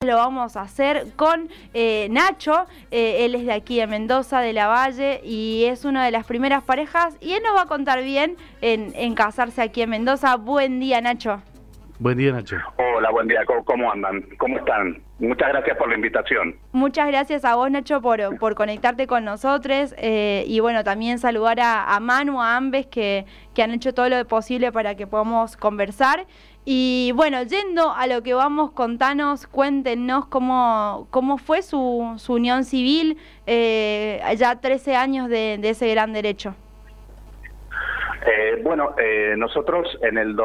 Lo vamos a hacer con Nacho, él es de aquí de Mendoza, de La Valle, y es una de las primeras parejas, y él nos va a contar bien en casarse aquí en Mendoza. Buen día, Nacho. Buen día, Nacho. Hola, buen día. ¿Cómo andan? ¿Cómo están? Muchas gracias por la invitación. Muchas gracias a vos, Nacho, por conectarte con nosotros, y bueno, también saludar a Manu, a Ambes, que han hecho todo lo posible para que podamos conversar. Y bueno, yendo a lo que vamos, cuéntenos cómo fue su unión civil, ya 13 años de ese gran derecho. Nosotros en el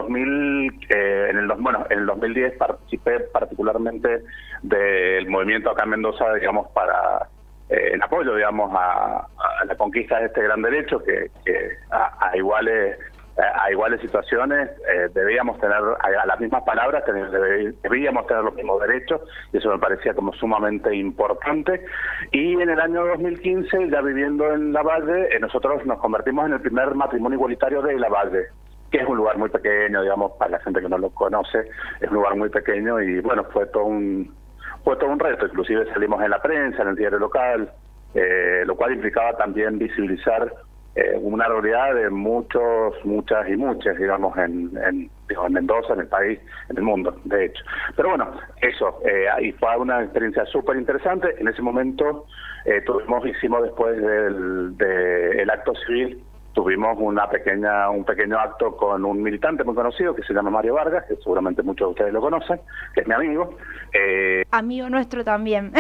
2010 participé particularmente del movimiento acá en Mendoza, digamos, en apoyo, digamos, a la conquista de este gran derecho que a iguales situaciones debíamos tener, a las mismas palabras, debíamos tener los mismos derechos, y eso me parecía como sumamente importante. Y en el año 2015, ya viviendo en La Valle, nosotros nos convertimos en el primer matrimonio igualitario de La Valle, que es un lugar muy pequeño, digamos, para la gente que no lo conoce, es un lugar muy pequeño, y bueno, fue todo un reto. Inclusive salimos en la prensa, en el diario local, lo cual implicaba también visibilizar una realidad de muchas, digamos, en Mendoza, en el país, en el mundo, de hecho. Pero bueno, eso, y fue una experiencia súper interesante. En ese momento hicimos después del acto civil, tuvimos un pequeño acto con un militante muy conocido que se llama Mario Vargas, que seguramente muchos de ustedes lo conocen, que es mi amigo. Amigo nuestro también.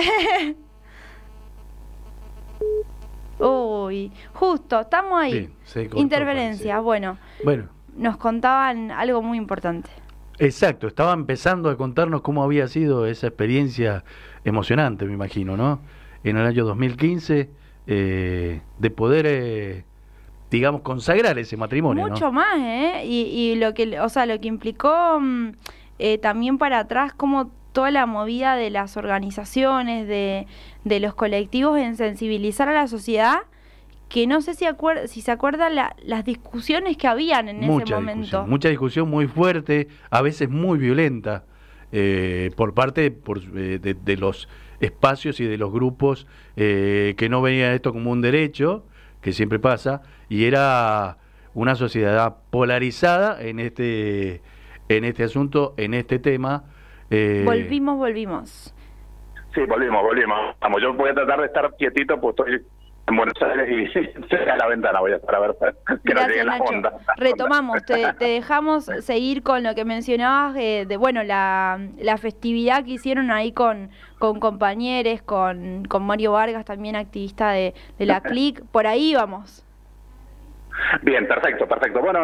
Uy, justo, estamos ahí. Sí, interferencia, sí. Bueno, nos contaban algo muy importante. Exacto, estaba empezando a contarnos cómo había sido esa experiencia emocionante, me imagino, ¿no? En el año 2015, de poder, digamos, consagrar ese matrimonio, mucho, ¿no? Más, y lo que implicó también para atrás, como toda la movida de las organizaciones, de los colectivos en sensibilizar a la sociedad, que no sé si se acuerdan las discusiones que habían en ese momento. Mucha discusión muy fuerte, a veces muy violenta, por parte de los espacios y de los grupos que no veían esto como un derecho, que siempre pasa, y era una sociedad polarizada en este asunto, en este tema. Volvimos. Sí, volvimos. Vamos, yo voy a tratar de estar quietito, pues estoy en Buenos Aires y cerca de la ventana voy a estar a ver que no llegue la onda. Retomamos, te dejamos seguir con lo que mencionabas de la festividad que hicieron ahí con compañeros, con Mario Vargas, también activista de la CLIC. Por ahí vamos. Bien, perfecto. Bueno,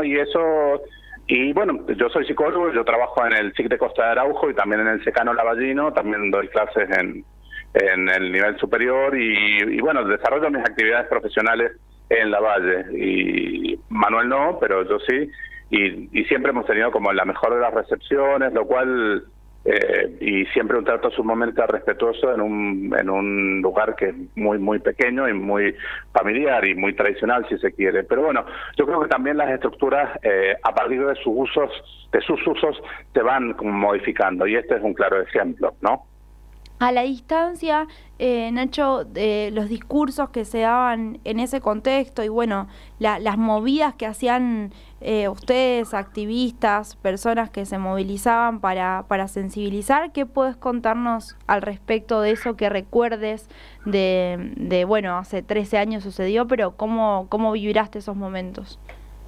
y bueno, yo soy psicólogo, yo trabajo en el SIC de Costa de Araujo y también en el Secano Lavallino, también doy clases en el nivel superior y bueno, desarrollo mis actividades profesionales en La Valle. Y Manuel no, pero yo sí, y siempre hemos tenido como la mejor de las recepciones, lo cual, y siempre un trato sumamente respetuoso en un lugar que es muy, muy pequeño y muy familiar y muy tradicional, si se quiere. Pero bueno, yo creo que también las estructuras, a partir de sus usos, se van como modificando, y este es un claro ejemplo, ¿no? A la distancia, Nacho, los discursos que se daban en ese contexto y bueno, las movidas que hacían ustedes, activistas, personas que se movilizaban para sensibilizar, ¿qué puedes contarnos al respecto de eso que recuerdes de bueno, hace 13 años sucedió, pero cómo vibraste esos momentos?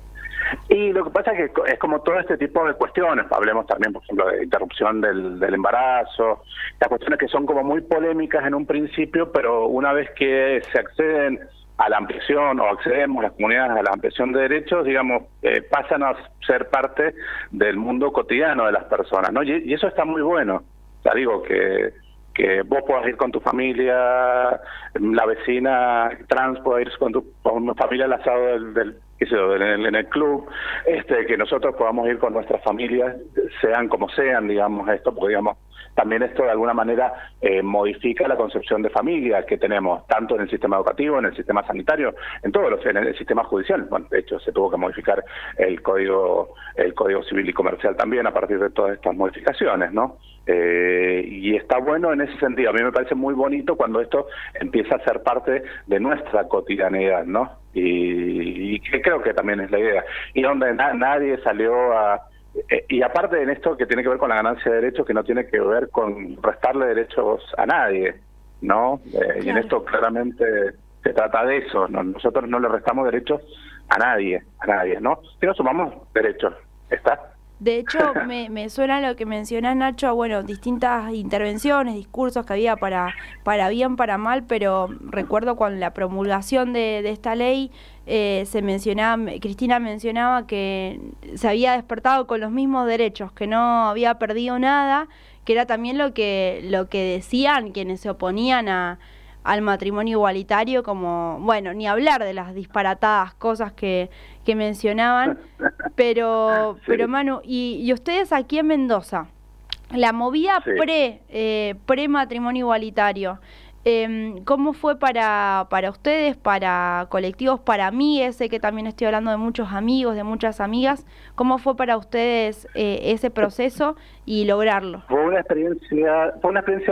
Y lo que pasa es que es como todo este tipo de cuestiones, hablemos también, por ejemplo, de interrupción del embarazo, las cuestiones que son como muy polémicas en un principio, pero una vez que se acceden a la ampliación o accedemos las comunidades a la ampliación de derechos, digamos, pasan a ser parte del mundo cotidiano de las personas, ¿no? Y eso está muy bueno. O sea, digo que vos puedas ir con tu familia, la vecina trans pueda ir con tu familia al asado en el club, que nosotros podamos ir con nuestras familias, sean como sean, digamos, porque digamos, también esto de alguna manera modifica la concepción de familia que tenemos, tanto en el sistema educativo, en el sistema sanitario, en el sistema judicial. Bueno, de hecho, se tuvo que modificar el código civil y comercial también a partir de todas estas modificaciones, ¿no? Y está bueno en ese sentido. A mí me parece muy bonito cuando esto empieza a ser parte de nuestra cotidianidad, ¿no? Y que creo que también es la idea. Y donde nadie salió a... y aparte en esto que tiene que ver con la ganancia de derechos, que no tiene que ver con restarle derechos a nadie, ¿no? Claro. Y en esto claramente se trata de eso, ¿no? Nosotros no le restamos derechos a nadie, ¿no? Si no sumamos derechos, ¿está? De hecho, me suena lo que mencionás, Nacho, bueno, distintas intervenciones, discursos que había para bien, para mal, pero recuerdo cuando la promulgación de esta ley se mencionaba, Cristina mencionaba que se había despertado con los mismos derechos, que no había perdido nada, que era también lo que decían quienes se oponían al matrimonio igualitario, como, bueno, ni hablar de las disparatadas cosas que mencionaban, pero Manu, y ustedes aquí en Mendoza, la movida pre matrimonio igualitario, ¿cómo fue para ustedes, para colectivos, para mí, sé que también estoy hablando de muchos amigos, de muchas amigas, cómo fue para ustedes ese proceso y lograrlo? Fue una experiencia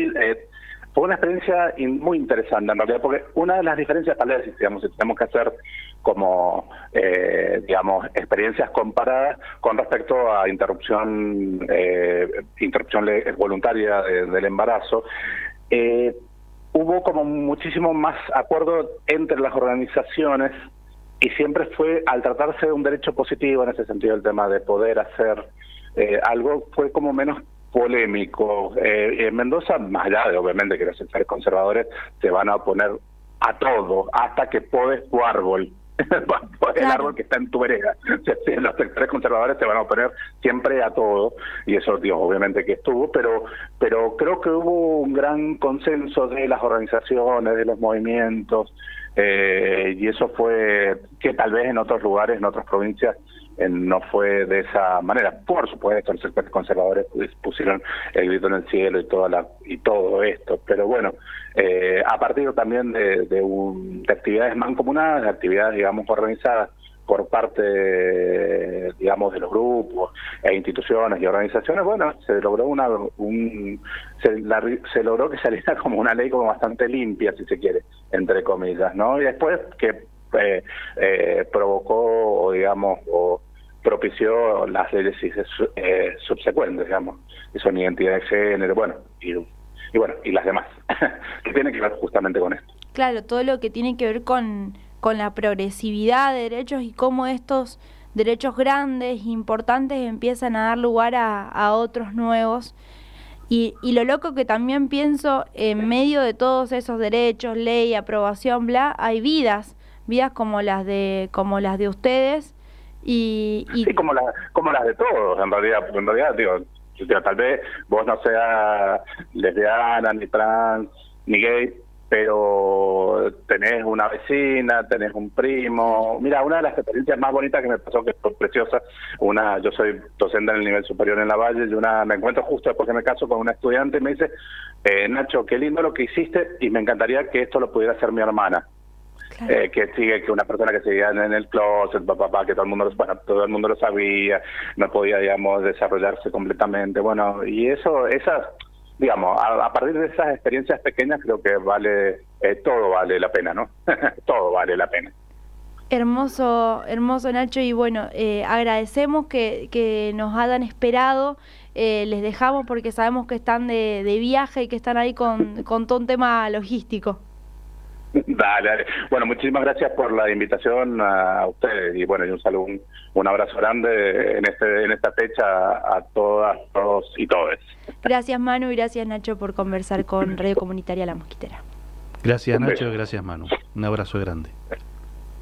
muy interesante en realidad, porque una de las diferencias, tal vez, digamos, si tenemos que hacer como, digamos, experiencias comparadas con respecto a interrupción voluntaria del embarazo, hubo como muchísimo más acuerdo entre las organizaciones y siempre fue, al tratarse de un derecho positivo, en ese sentido, el tema de poder hacer algo fue como menos polémico. En Mendoza, más allá de obviamente que los sectores conservadores se van a oponer a todo, hasta que podes tu árbol, el árbol que está en tu vereda. Los sectores conservadores se van a oponer siempre a todo, y eso, digo, obviamente que estuvo, pero creo que hubo un gran consenso de las organizaciones, de los movimientos, y eso fue que tal vez en otros lugares, en otras provincias, no fue de esa manera. Por supuesto, los sectores conservadores pusieron el grito en el cielo y todo esto, pero bueno, a partir también de actividades mancomunadas, de actividades, digamos, organizadas por parte, digamos, de los grupos e instituciones y organizaciones, bueno, se logró se logró que saliera como una ley como bastante limpia, si se quiere, entre comillas, ¿no? Y después que provocó, o digamos, o propició las leyes subsecuentes, digamos, que son identidad de género, bueno, y las demás, que tienen que ver justamente con esto. Claro, todo lo que tiene que ver con la progresividad de derechos y cómo estos derechos grandes, importantes, empiezan a dar lugar a otros nuevos. Y lo loco que también pienso, en medio de todos esos derechos, ley, aprobación, bla, hay vidas como las de ustedes y sí, como las de todos, en realidad, digo, tal vez vos no seas lesbiana, ni trans, ni gay, pero tenés una vecina, tenés un primo. Mira, una de las experiencias más bonitas que me pasó, que fue preciosa, yo soy docente en el nivel superior en La Valle, y me encuentro justo después que me caso con una estudiante y me dice, Nacho, qué lindo lo que hiciste y me encantaría que esto lo pudiera hacer mi hermana. Claro. Que una persona que seguía en el closet, papá, que todo el mundo lo sabía, no podía, digamos, desarrollarse completamente. Bueno, y esas, digamos, a partir de esas experiencias pequeñas creo que todo vale la pena, ¿no? Todo vale la pena. Hermoso, Nacho, y bueno, agradecemos que nos hayan esperado, les dejamos porque sabemos que están de viaje y que están ahí con todo un tema logístico. Dale. Bueno, muchísimas gracias por la invitación a ustedes y bueno, y un saludo, un abrazo grande en esta fecha a todas, todos y todes. Gracias, Manu, y gracias, Nacho, por conversar con Radio Comunitaria La Mosquitera. Gracias, Nacho, gracias, Manu. Un abrazo grande.